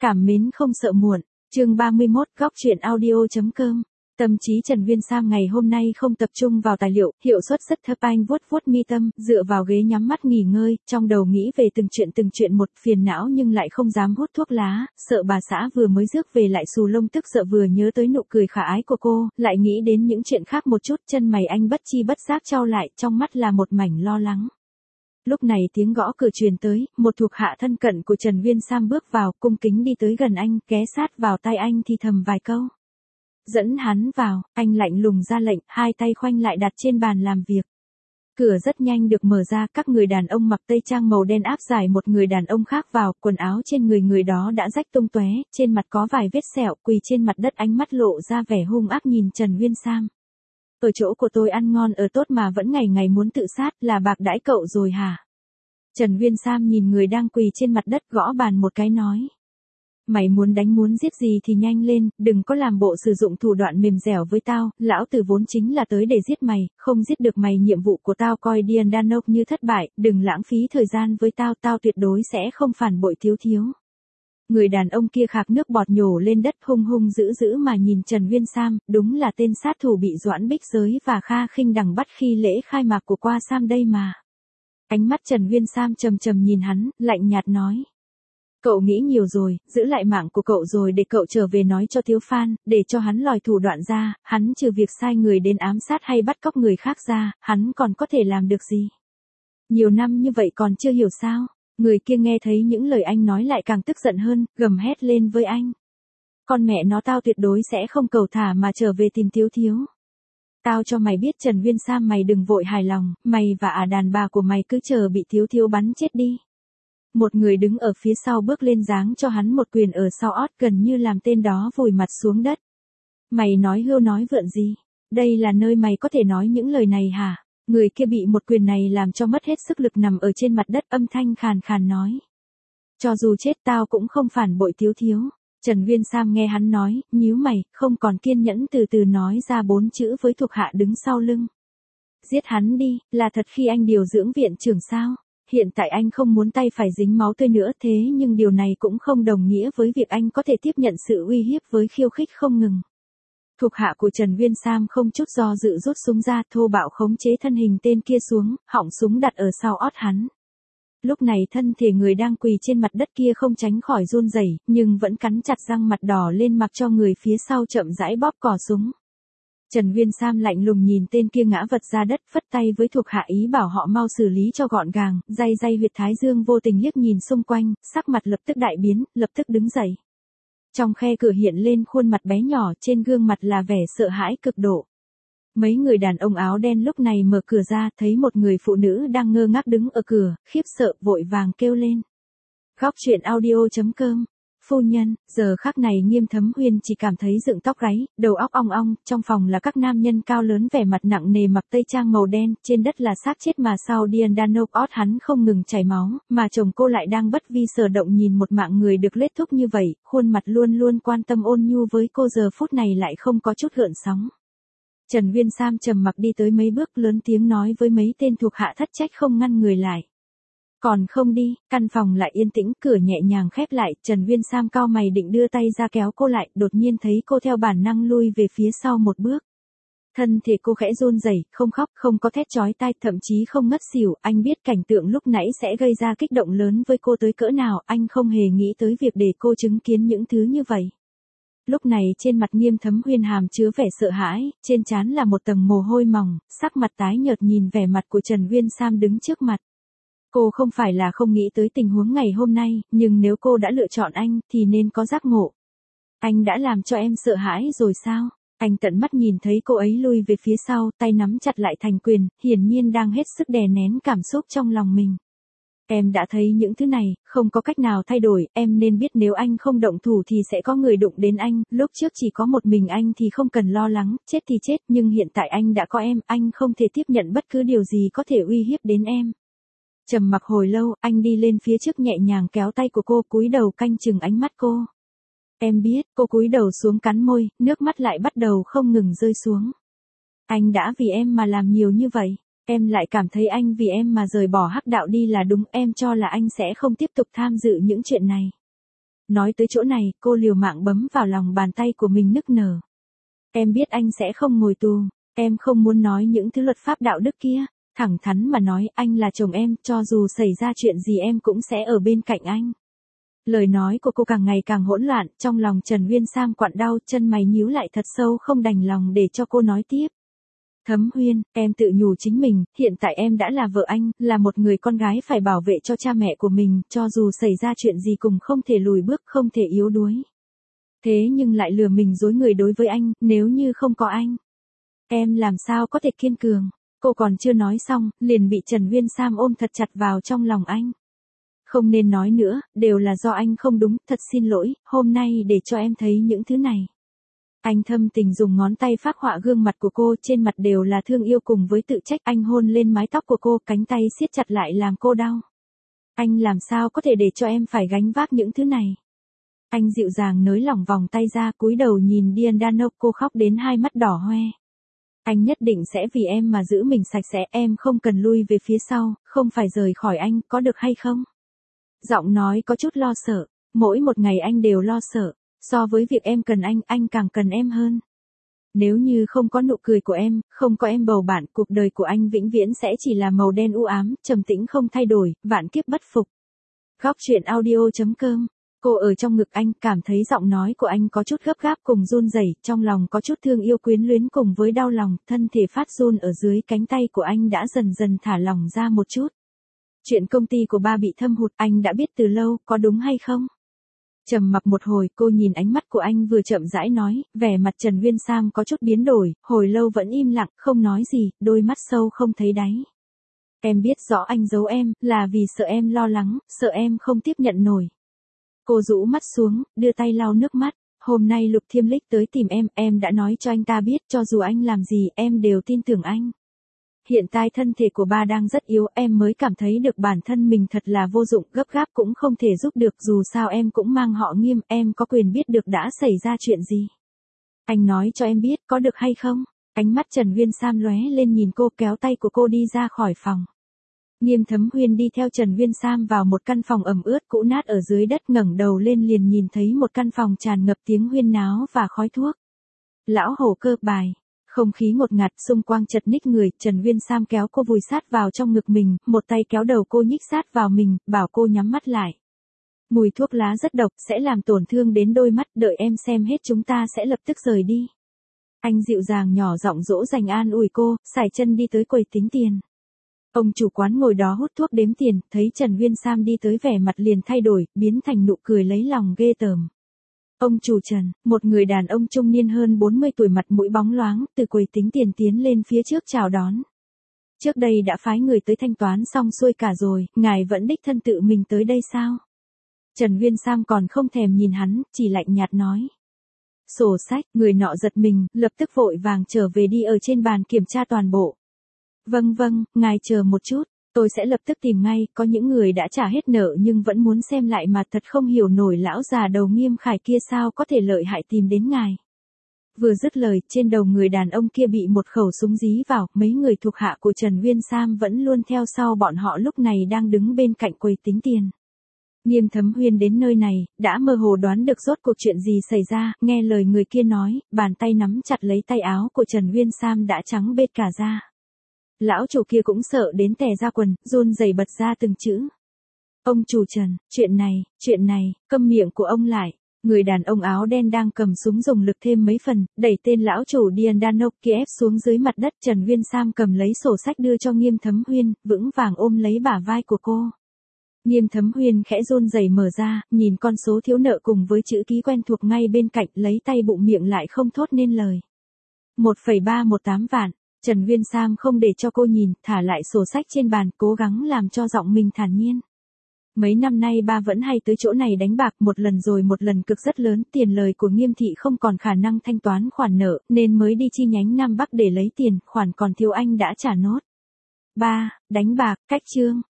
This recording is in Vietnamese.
Cảm mến không sợ muộn. Chương 31, góc truyện audio.com. Tâm trí Trần Viên Sam ngày hôm nay không tập trung vào tài liệu, hiệu suất rất thấp. Anh vuốt vuốt mi tâm, dựa vào ghế nhắm mắt nghỉ ngơi, trong đầu nghĩ về từng chuyện một, phiền não nhưng lại không dám hút thuốc lá, sợ bà xã vừa mới rước về lại xù lông, tức sợ vừa nhớ tới nụ cười khả ái của cô, lại nghĩ đến những chuyện khác một chút, chân mày anh bất chi bất giác chau lại, trong mắt là một mảnh lo lắng. Lúc này tiếng gõ cửa truyền tới, một thuộc hạ thân cận của Trần Viên Sam bước vào, cung kính đi tới gần anh, ghé sát vào tai anh thì thầm vài câu. Dẫn hắn vào, anh lạnh lùng ra lệnh, hai tay khoanh lại đặt trên bàn làm việc. Cửa rất nhanh được mở ra, các người đàn ông mặc tây trang màu đen áp giải một người đàn ông khác vào, quần áo trên người đó đã rách tung tóe, trên mặt có vài vết sẹo, quỳ trên mặt đất, ánh mắt lộ ra vẻ hung ác nhìn Trần Viên Sam. Ở chỗ của tôi ăn ngon ở tốt mà vẫn ngày ngày muốn tự sát, là bạc đãi cậu rồi hả? Trần Viên Sam nhìn người đang quỳ trên mặt đất, gõ bàn một cái nói. Mày muốn đánh muốn giết gì thì nhanh lên, đừng có làm bộ sử dụng thủ đoạn mềm dẻo với tao, lão tử vốn chính là tới để giết mày, không giết được mày nhiệm vụ của tao coi Điền Đan Nốc như thất bại, đừng lãng phí thời gian với tao, tao tuyệt đối sẽ không phản bội thiếu. Người đàn ông kia khạc nước bọt nhổ lên đất, hung dữ mà nhìn Trần Viên Sam, đúng là tên sát thủ bị Doãn Bích Giới và Kha Khinh Đằng bắt khi lễ khai mạc của Qua Sam đây mà. Ánh mắt Trần Viên Sam trầm nhìn hắn, lạnh nhạt nói. Cậu nghĩ nhiều rồi, giữ lại mạng của cậu rồi để cậu trở về nói cho Thiếu Phan, để cho hắn lòi thủ đoạn ra, hắn trừ việc sai người đến ám sát hay bắt cóc người khác ra, hắn còn có thể làm được gì? Nhiều năm như vậy còn chưa hiểu sao? Người kia nghe thấy những lời anh nói lại càng tức giận hơn, gầm hét lên với anh. Con mẹ nó, tao tuyệt đối sẽ không cầu thả mà trở về tìm Thiếu. Tao cho mày biết Trần Viên Sam, mày đừng vội hài lòng, mày và đàn bà của mày cứ chờ bị Thiếu bắn chết đi. Một người đứng ở phía sau bước lên giáng cho hắn một quyền ở sau ót, gần như làm tên đó vùi mặt xuống đất. Mày nói hưu nói vượn gì? Đây là nơi mày có thể nói những lời này hả? Người kia bị một quyền này làm cho mất hết sức lực, nằm ở trên mặt đất, âm thanh khàn nói. Cho dù chết tao cũng không phản bội Thiếu. Trần Viên Sam nghe hắn nói, nhíu mày, không còn kiên nhẫn, từ nói ra 4 chữ với thuộc hạ đứng sau lưng. Giết hắn đi, là thật khi anh điều dưỡng viện trưởng sao? Hiện tại anh không muốn tay phải dính máu tươi nữa, thế nhưng điều này cũng không đồng nghĩa với việc anh có thể tiếp nhận sự uy hiếp với khiêu khích không ngừng. Thuộc hạ của Trần Viên Sam không chút do dự rút súng ra, thô bạo khống chế thân hình tên kia xuống, họng súng đặt ở sau ót hắn. Lúc này thân thể người đang quỳ trên mặt đất kia không tránh khỏi run rẩy, nhưng vẫn cắn chặt răng, mặt đỏ lên, mặc cho người phía sau chậm rãi bóp cò súng. Trần Viên Sam lạnh lùng nhìn tên kia ngã vật ra đất, phất tay với thuộc hạ ý bảo họ mau xử lý cho gọn gàng, day huyệt thái dương, vô tình liếc nhìn xung quanh, sắc mặt lập tức đại biến, lập tức đứng dậy. Trong khe cửa hiện lên khuôn mặt bé nhỏ, trên gương mặt là vẻ sợ hãi cực độ. Mấy người đàn ông áo đen lúc này mở cửa ra, thấy một người phụ nữ đang ngơ ngác đứng ở cửa, khiếp sợ vội vàng kêu lên. Góc truyện audio.com. Phu nhân, giờ khắc này Nghiêm Thấm Huyên chỉ cảm thấy dựng tóc gáy, đầu óc ong ong, trong phòng là các nam nhân cao lớn vẻ mặt nặng nề mặc tây trang màu đen, trên đất là xác chết mà sau Điền Đan Nốc ót hắn không ngừng chảy máu, mà chồng cô lại đang bất vi sở động nhìn một mạng người được lết thúc như vậy, khuôn mặt luôn quan tâm ôn nhu với cô giờ phút này lại không có chút gợn sóng. Trần Viên Sam trầm mặc đi tới mấy bước, lớn tiếng nói với mấy tên thuộc hạ thất trách không ngăn người lại. Còn không đi, căn phòng lại yên tĩnh, cửa nhẹ nhàng khép lại, Trần Viên Sam cau mày định đưa tay ra kéo cô lại, đột nhiên thấy cô theo bản năng lui về phía sau một bước. Thân thể cô khẽ run rẩy, không khóc, không có thét chói tai, thậm chí không ngất xỉu, anh biết cảnh tượng lúc nãy sẽ gây ra kích động lớn với cô tới cỡ nào, anh không hề nghĩ tới việc để cô chứng kiến những thứ như vậy. Lúc này trên mặt Nghiêm Thấm Huyên hàm chứa vẻ sợ hãi, trên trán là một tầng mồ hôi mỏng, sắc mặt tái nhợt nhìn vẻ mặt của Trần Viên Sam đứng trước mặt. Cô không phải là không nghĩ tới tình huống ngày hôm nay, nhưng nếu cô đã lựa chọn anh, thì nên có giác ngộ. Anh đã làm cho em sợ hãi rồi sao? Anh tận mắt nhìn thấy cô ấy lui về phía sau, tay nắm chặt lại thành quyền, hiển nhiên đang hết sức đè nén cảm xúc trong lòng mình. Em đã thấy những thứ này, không có cách nào thay đổi, em nên biết nếu anh không động thủ thì sẽ có người đụng đến anh, lúc trước chỉ có một mình anh thì không cần lo lắng, chết thì chết, nhưng hiện tại anh đã có em, anh không thể tiếp nhận bất cứ điều gì có thể uy hiếp đến em. Trầm mặc hồi lâu, anh đi lên phía trước nhẹ nhàng kéo tay của cô, cúi đầu canh chừng ánh mắt cô. Em biết, cô cúi đầu xuống cắn môi, nước mắt lại bắt đầu không ngừng rơi xuống. Anh đã vì em mà làm nhiều như vậy, em lại cảm thấy anh vì em mà rời bỏ hắc đạo đi là đúng, em cho là anh sẽ không tiếp tục tham dự những chuyện này. Nói tới chỗ này, cô liều mạng bấm vào lòng bàn tay của mình nức nở. Em biết anh sẽ không ngồi tù, em không muốn nói những thứ luật pháp đạo đức kia, thẳng thắn mà nói anh là chồng em, cho dù xảy ra chuyện gì em cũng sẽ ở bên cạnh anh. Lời nói của cô càng ngày càng hỗn loạn, trong lòng Trần Uyên Sam quặn đau, chân mày nhíu lại thật sâu không đành lòng để cho cô nói tiếp. Thấm Huyên, em tự nhủ chính mình, hiện tại em đã là vợ anh, là một người con gái phải bảo vệ cho cha mẹ của mình, cho dù xảy ra chuyện gì cùng không thể lùi bước, không thể yếu đuối. Thế nhưng lại lừa mình dối người đối với anh, nếu như không có anh, em làm sao có thể kiên cường. Cô còn chưa nói xong, liền bị Trần Uyên Sam ôm thật chặt vào trong lòng anh. Không nên nói nữa, đều là do anh không đúng, thật xin lỗi, hôm nay để cho em thấy những thứ này. Anh thâm tình dùng ngón tay phác họa gương mặt của cô, trên mặt đều là thương yêu cùng với tự trách. Anh hôn lên mái tóc của cô, cánh tay siết chặt lại làm cô đau. Anh làm sao có thể để cho em phải gánh vác những thứ này. Anh dịu dàng nới lỏng vòng tay ra, cúi đầu nhìn Diandano, cô khóc đến hai mắt đỏ hoe. Anh nhất định sẽ vì em mà giữ mình sạch sẽ, em không cần lui về phía sau, không phải rời khỏi anh, có được hay không? Giọng nói có chút lo sợ, mỗi một ngày anh đều lo sợ, so với việc em cần anh càng cần em hơn. Nếu như không có nụ cười của em, không có em bầu bạn, cuộc đời của anh vĩnh viễn sẽ chỉ là màu đen u ám, trầm tĩnh không thay đổi, vạn kiếp bất phục. Góc truyện audio.com. Cô ở trong ngực anh, cảm thấy giọng nói của anh có chút gấp gáp cùng run rẩy, trong lòng có chút thương yêu quyến luyến cùng với đau lòng, thân thể phát run ở dưới cánh tay của anh đã dần dần thả lỏng ra một chút. Chuyện công ty của ba bị thâm hụt anh đã biết từ lâu, có đúng hay không? Trầm mặc một hồi, cô nhìn ánh mắt của anh vừa chậm rãi nói, vẻ mặt Trần Uyên Sam có chút biến đổi, hồi lâu vẫn im lặng, không nói gì, đôi mắt sâu không thấy đáy. Em biết rõ anh giấu em, là vì sợ em lo lắng, sợ em không tiếp nhận nổi. Cô rũ mắt xuống, đưa tay lau nước mắt. Hôm nay Lục Thiêm Lịch tới tìm em đã nói cho anh ta biết, cho dù anh làm gì, em đều tin tưởng anh. Hiện tại thân thể của ba đang rất yếu, em mới cảm thấy được bản thân mình thật là vô dụng, gấp gáp cũng không thể giúp được, dù sao em cũng mang họ Nghiêm, em có quyền biết được đã xảy ra chuyện gì. Anh nói cho em biết, có được hay không? Ánh mắt Trần Uyên Sam lóe lên nhìn cô, kéo tay của cô đi ra khỏi phòng. Nghiêm Thấm Huyên đi theo Trần Uyên Sam vào một căn phòng ẩm ướt cũ nát ở dưới đất, ngẩng đầu lên liền nhìn thấy một căn phòng tràn ngập tiếng huyên náo và khói thuốc. Lão hổ cơ bài. Không khí ngột ngạt, xung quanh chật ních người, Trần Uyên Sam kéo cô vùi sát vào trong ngực mình, một tay kéo đầu cô nhích sát vào mình, bảo cô nhắm mắt lại. Mùi thuốc lá rất độc, sẽ làm tổn thương đến đôi mắt, đợi em xem hết chúng ta sẽ lập tức rời đi. Anh dịu dàng nhỏ giọng dỗ dành an ủi cô, sải chân đi tới quầy tính tiền. Ông chủ quán ngồi đó hút thuốc đếm tiền, thấy Trần Uyên Sam đi tới vẻ mặt liền thay đổi, biến thành nụ cười lấy lòng ghê tởm. Ông chủ Trần, một người đàn ông trung niên hơn 40 tuổi, mặt mũi bóng loáng, từ quầy tính tiền tiến lên phía trước chào đón. Trước đây đã phái người tới thanh toán xong xuôi cả rồi, ngài vẫn đích thân tự mình tới đây sao? Trần Uyên Sam còn không thèm nhìn hắn, chỉ lạnh nhạt nói. Sổ sách, người nọ giật mình, lập tức vội vàng trở về đi ở trên bàn kiểm tra toàn bộ. Vâng, ngài chờ một chút, tôi sẽ lập tức tìm ngay, có những người đã trả hết nợ nhưng vẫn muốn xem lại mà thật không hiểu nổi lão già đầu Nghiêm Khải kia sao có thể lợi hại tìm đến ngài. Vừa dứt lời, trên đầu người đàn ông kia bị một khẩu súng dí vào, mấy người thuộc hạ của Trần Uyên Sam vẫn luôn theo sau bọn họ, lúc này đang đứng bên cạnh quầy tính tiền. Nghiêm Thấm Huyên đến nơi này, đã mơ hồ đoán được rốt cuộc chuyện gì xảy ra, nghe lời người kia nói, bàn tay nắm chặt lấy tay áo của Trần Uyên Sam đã trắng bết cả da. Lão chủ kia cũng sợ đến tè ra quần, run rẩy bật ra từng chữ. Ông chủ Trần, chuyện này, câm miệng của ông lại. Người đàn ông áo đen đang cầm súng dùng lực thêm mấy phần, đẩy tên lão chủ Diandano kia ép xuống dưới mặt đất. Trần Uyên Sam cầm lấy sổ sách đưa cho Nghiêm Thấm Huyên, vững vàng ôm lấy bả vai của cô. Nghiêm Thấm Huyên khẽ run rẩy mở ra, nhìn con số thiếu nợ cùng với chữ ký quen thuộc ngay bên cạnh, lấy tay bụng miệng lại không thốt nên lời. 1,318 vạn. Trần Uyên Sam không để cho cô nhìn, thả lại sổ sách trên bàn, cố gắng làm cho giọng mình thản nhiên. Mấy năm nay ba vẫn hay tới chỗ này đánh bạc, một lần rồi một lần cực rất lớn, tiền lời của Nghiêm thị không còn khả năng thanh toán khoản nợ, nên mới đi chi nhánh Nam Bắc để lấy tiền, khoản còn thiếu anh đã trả nốt. Ba, đánh bạc, cách chương.